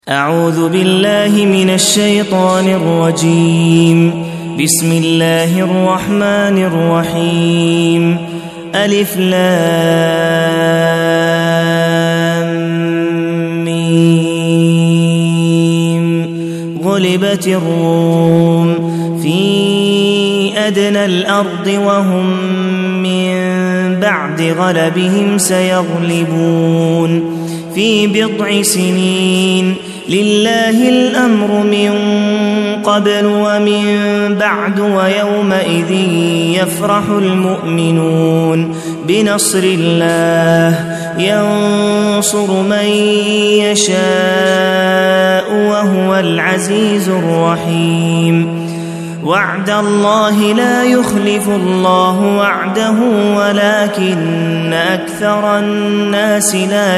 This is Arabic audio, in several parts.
أعوذ بالله من الشيطان الرجيم. بسم الله الرحمن الرحيم. ألف لام ميم. غلبت الروم في أدنى الأرض وهم من بعد غلبهم سيغلبون في بضع سنين. لله الأمر من قبل ومن بعد ويومئذ يفرح المؤمنون بنصر الله ينصر من يشاء وهو العزيز الرحيم. وعد الله لا يخلف الله وعده ولكن أكثر الناس لا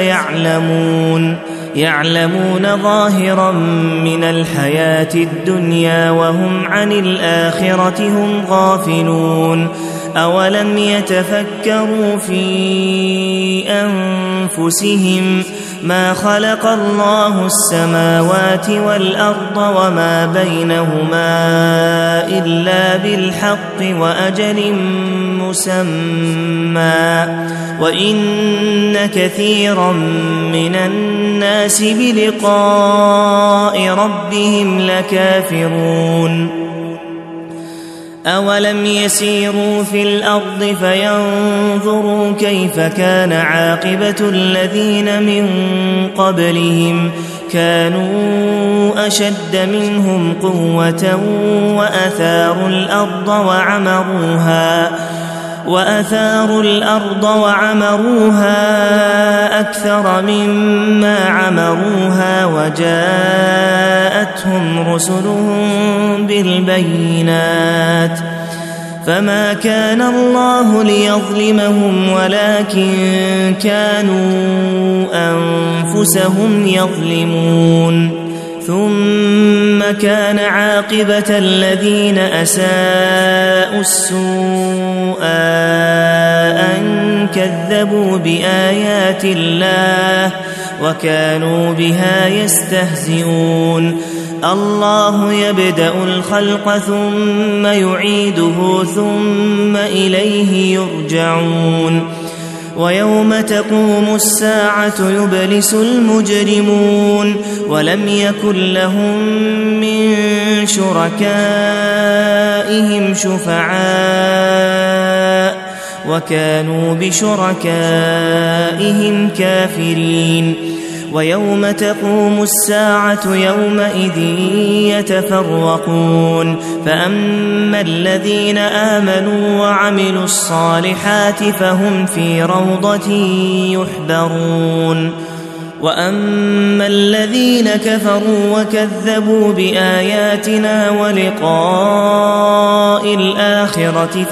يعلمون ظاهرا من الحياة الدنيا وهم عن الآخرة هم غافلون. أولم يتفكروا في أنفسهم ما خلق الله السماوات والأرض وما بينهما إلا بالحق وأجل مسمى وإن كثيرا من الناس بلقاء ربهم لكافرون. أولم يسيروا في الأرض فينظروا كيف كان عاقبة الذين من قبلهم كانوا أشد منهم قوة وأثاروا الأرض وعمروها أكثر مما عمروها وجاءتهم رسلهم بالبينات فما كان الله ليظلمهم ولكن كانوا أنفسهم يظلمون. ثم كان عاقبة الذين أساءوا السوء أن كذبوا بآيات الله وكانوا بها يستهزئون. الله يبدأ الخلق ثم يعيده ثم إليه يرجعون. ويوم تقوم الساعة يبلس المجرمون ولم يكن لهم من شركائهم شفعاء وكانوا بشركائهم كافرين. ويوم تقوم الساعة يومئذ يتفرقون فأما الذين آمنوا وعملوا الصالحات فهم في روضة يحبرون وأما الذين كفروا وكذبوا بآياتنا ولقاء الآخرة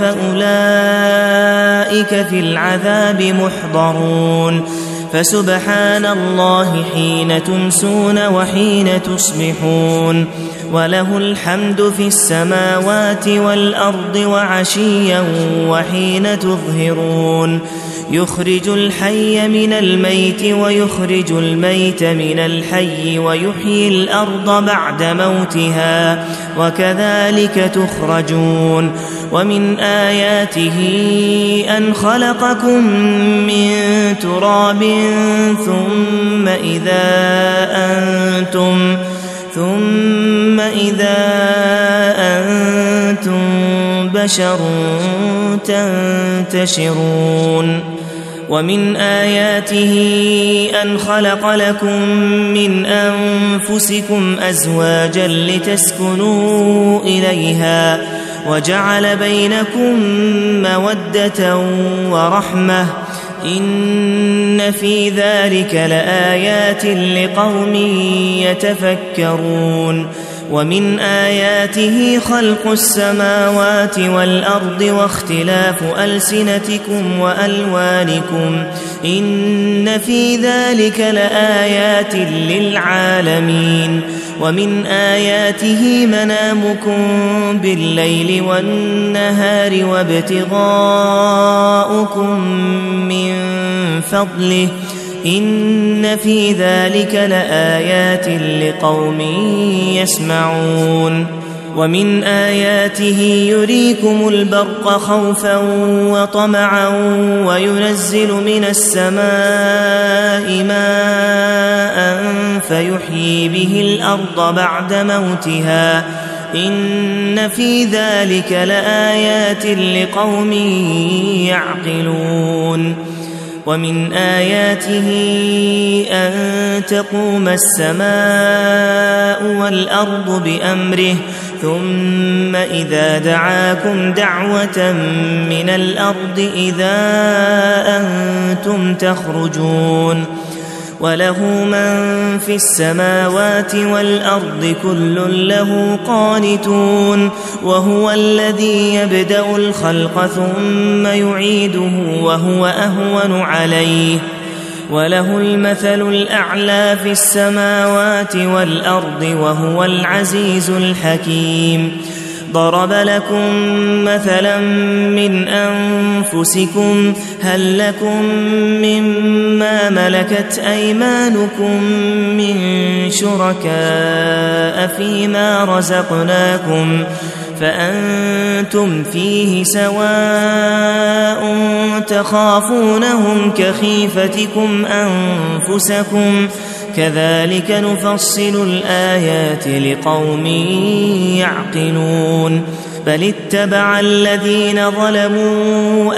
فأولئك في العذاب محضرون. فسبحان الله حين تمسون وحين تصبحون وله الحمد في السماوات والأرض وعشيا وحين تظهرون. يخرج الحي من الميت ويخرج الميت من الحي ويحيي الأرض بعد موتها وكذلك تخرجون. ومن آياته أن خلقكم من تراب ثم إذا أنتم بشر تنتشرون. ومن آياته أن خلق لكم من أنفسكم أزواجا لتسكنوا إليها وجعل بينكم مودة ورحمة إن في ذلك لآيات لقوم يتفكرون. ومن آياته خلق السماوات والأرض واختلاف ألسنتكم وألوانكم إن في ذلك لآيات للعالمين. ومن آياته منامكم بالليل والنهار وابتغاؤكم من فضله إن في ذلك لآيات لقوم يسمعون ومن آياته يريكم البرق خوفا وطمعا وينزل من السماء ماء فيحيي به الأرض بعد موتها إن في ذلك لآيات لقوم يعقلون ومن آياته أن تقوم السماء والأرض بأمره ثم إذا دعاكم دعوة من الأرض إذا أنتم تخرجون وله من في السماوات والأرض كل له قانتون وهو الذي يبدأ الخلق ثم يعيده وهو أهون عليه وله المثل الأعلى في السماوات والأرض وهو العزيز الحكيم ضرب لكم مثلا من أنفسكم هل لكم مما ملكت أيمانكم من شركاء فيما رزقناكم فأنتم فيه سواء تخافونهم كخيفتكم أنفسكم كذلك نفصل الآيات لقوم يعقلون بل اتبع الذين ظلموا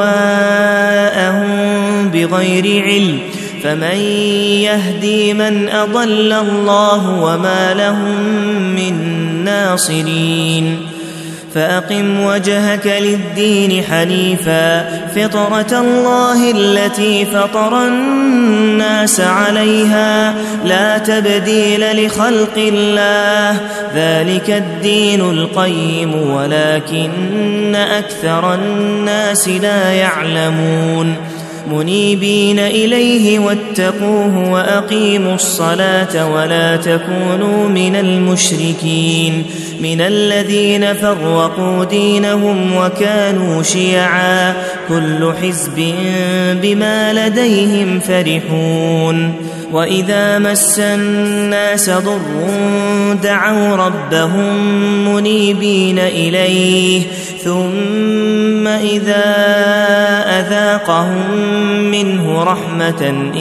أهواءهم بغير علم فمن يهدي من أضل الله وما لهم من ناصرين فأقم وجهك للدين حنيفا فطرة الله التي فطر الناس عليها لا تبديل لخلق الله ذلك الدين القيم ولكن أكثر الناس لا يعلمون منيبين إليه واتقوه وأقيموا الصلاة ولا تكونوا من المشركين من الذين فرقوا دينهم وكانوا شيعا كل حزب بما لديهم فرحون وإذا مس الناس ضر دعوا ربهم منيبين إليه ثم إذا أذاقهم منه رحمة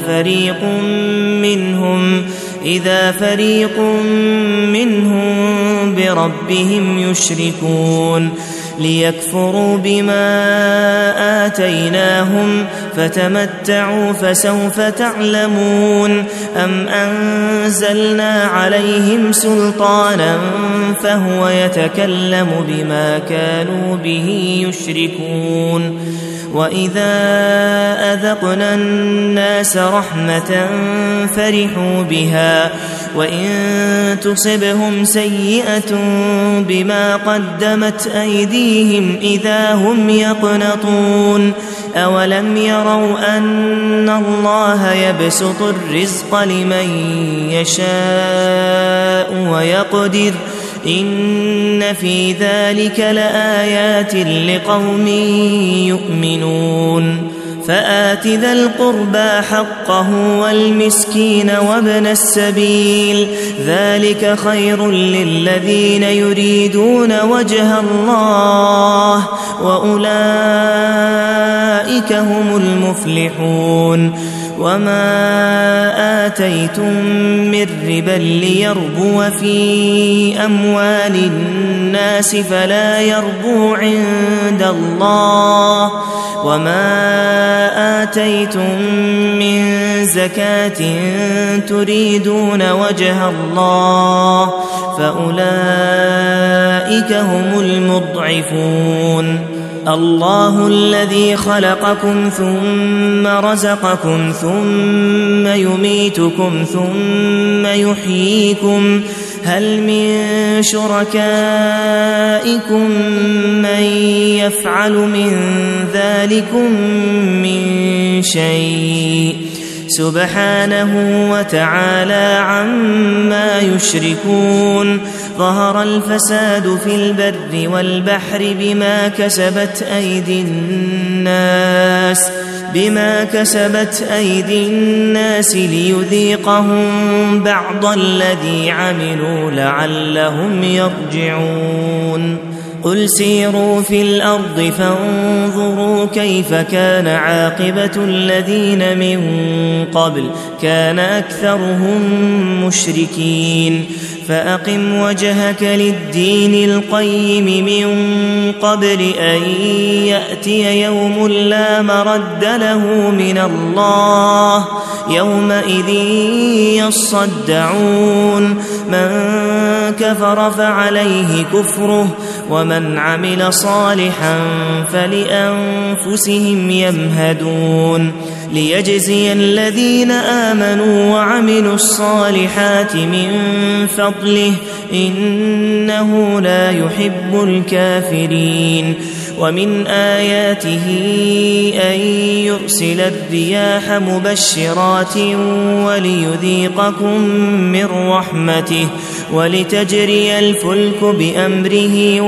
إذا فريق منهم بربهم يشركون ليكفروا بما آتيناهم فتمتعوا فسوف تعلمون أم أنزلنا عليهم سلطانا فهو يتكلم بما كانوا به يشركون وإذا أذقنا الناس رحمة فرحوا بها وإن تصبهم سيئة بما قدمت أيديهم إذا هم يقنطون أولم يروا أن الله يبسط الرزق لمن يشاء ويقدر إن في ذلك لآيات لقوم يؤمنون فآت ذا القربى حقه والمسكين وابن السبيل ذلك خير للذين يريدون وجه الله وأولئك هم المفلحون وما آتيتم من ربا ليربو في أموال الناس فلا يربو عند الله وما آتيتم من زكاة تريدون وجه الله فأولئك هم المضعفون الله الذي خلقكم ثم رزقكم ثم يميتكم ثم يحييكم هل من شركائكم من يفعل من ذلكم من شيء سبحانه وتعالى عما يشركون ظهر الفساد في البر والبحر بما كسبت أيدي الناس ليذيقهم بعض الذي عملوا لعلهم يرجعون قل سيروا في الأرض فانظروا كيف كان عاقبة الذين من قبل كان أكثرهم مشركين فأقم وجهك للدين القيم من قبل أن يأتي يوم لا مرد له من الله يومئذ يصدعون من كفر فعليه كفره ومن عمل صالحا فلأنفسهم يمهدون ليجزي الذين آمنوا وعملوا الصالحات من فضله إنه لا يحب الكافرين ومن آياته أن يرسل الرياح مبشرات وليذيقكم من رحمته ولتجري الفلك بأمره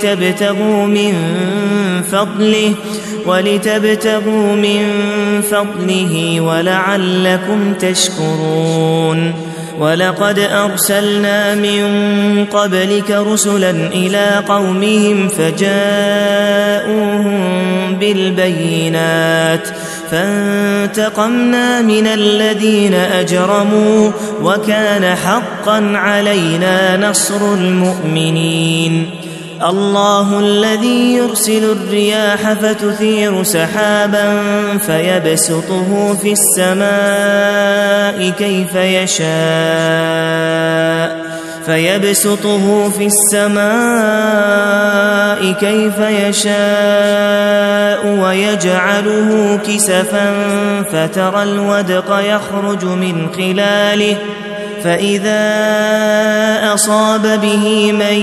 ولتبتغوا من فضله ولعلكم تشكرون ولقد أرسلنا من قبلك رسلا إلى قومهم فجاءوهم بالبينات فانتقمنا من الذين أجرموا وكان حقا علينا نصر المؤمنين الله الذي يرسل الرياح فتثير سحابا فيبسطه في السماء كيف يشاء ويجعله كسفا فترى الودق يخرج من خلاله فإذا أصاب به من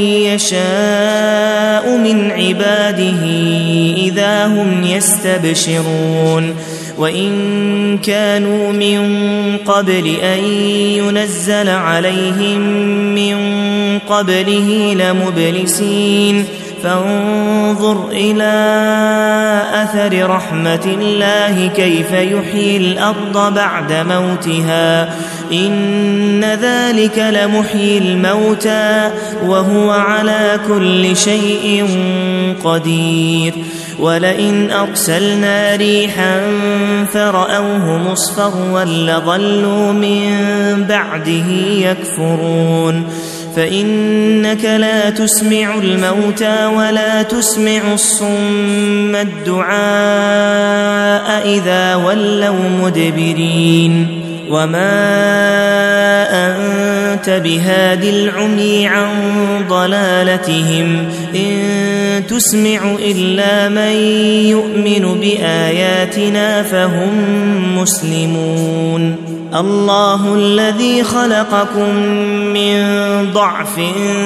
يشاء من عباده إذا هم يستبشرون وإن كانوا من قبل أن ينزل عليهم من قبله لمبلسين فانظر إلى أثر رحمة الله كيف يحيي الأرض بعد موتها إن ذلك لمحيي الموتى وهو على كل شيء قدير ولئن أرسلنا ريحا فرأوه مصفرا لظلوا من بعده يكفرون فإنك لا تسمع الموتى ولا تسمع الصم الدعاء إذا ولوا مدبرين وما أنت بهاد العمي عن ضلالتهم إن تسمع إلا من يؤمن بآياتنا فهم مسلمون الله الذي خلقكم من ضعف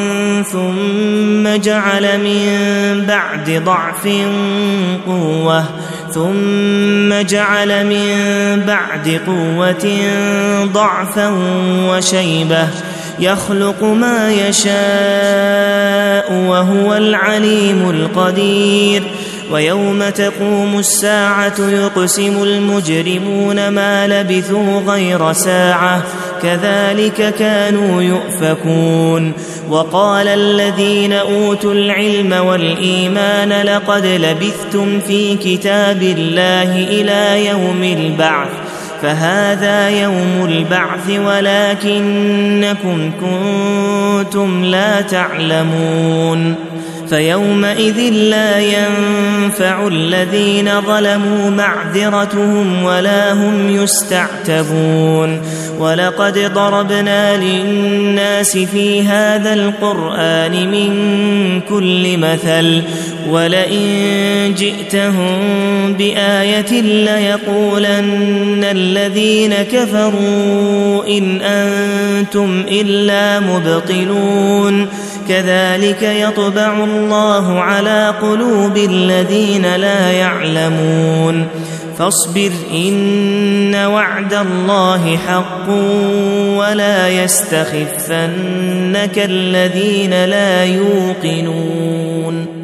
ثم جعل من بعد ضعف قوة ثم جعل من بعد قوة ضعفا وشيبة يخلق ما يشاء وهو العليم القدير ويوم تقوم الساعة يقسم المجرمون ما لبثوا غير ساعة كذلك كانوا يؤفكون وقال الذين أوتوا العلم والإيمان لقد لبثتم في كتاب الله إلى يوم البعث فهذا يوم البعث ولكنكم كنتم لا تعلمون فيومئذ لا ينفع الذين ظلموا معذرتهم ولا هم يستعتبون ولقد ضربنا للناس في هذا القرآن من كل مثل ولئن جئتهم بآية ليقولن الذين كفروا إن أنتم إلا مبطلون كذلك يطبع الله على قلوب الذين لا يعلمون فاصبر إن وعد الله حق ولا يستخفنك الذين لا يوقنون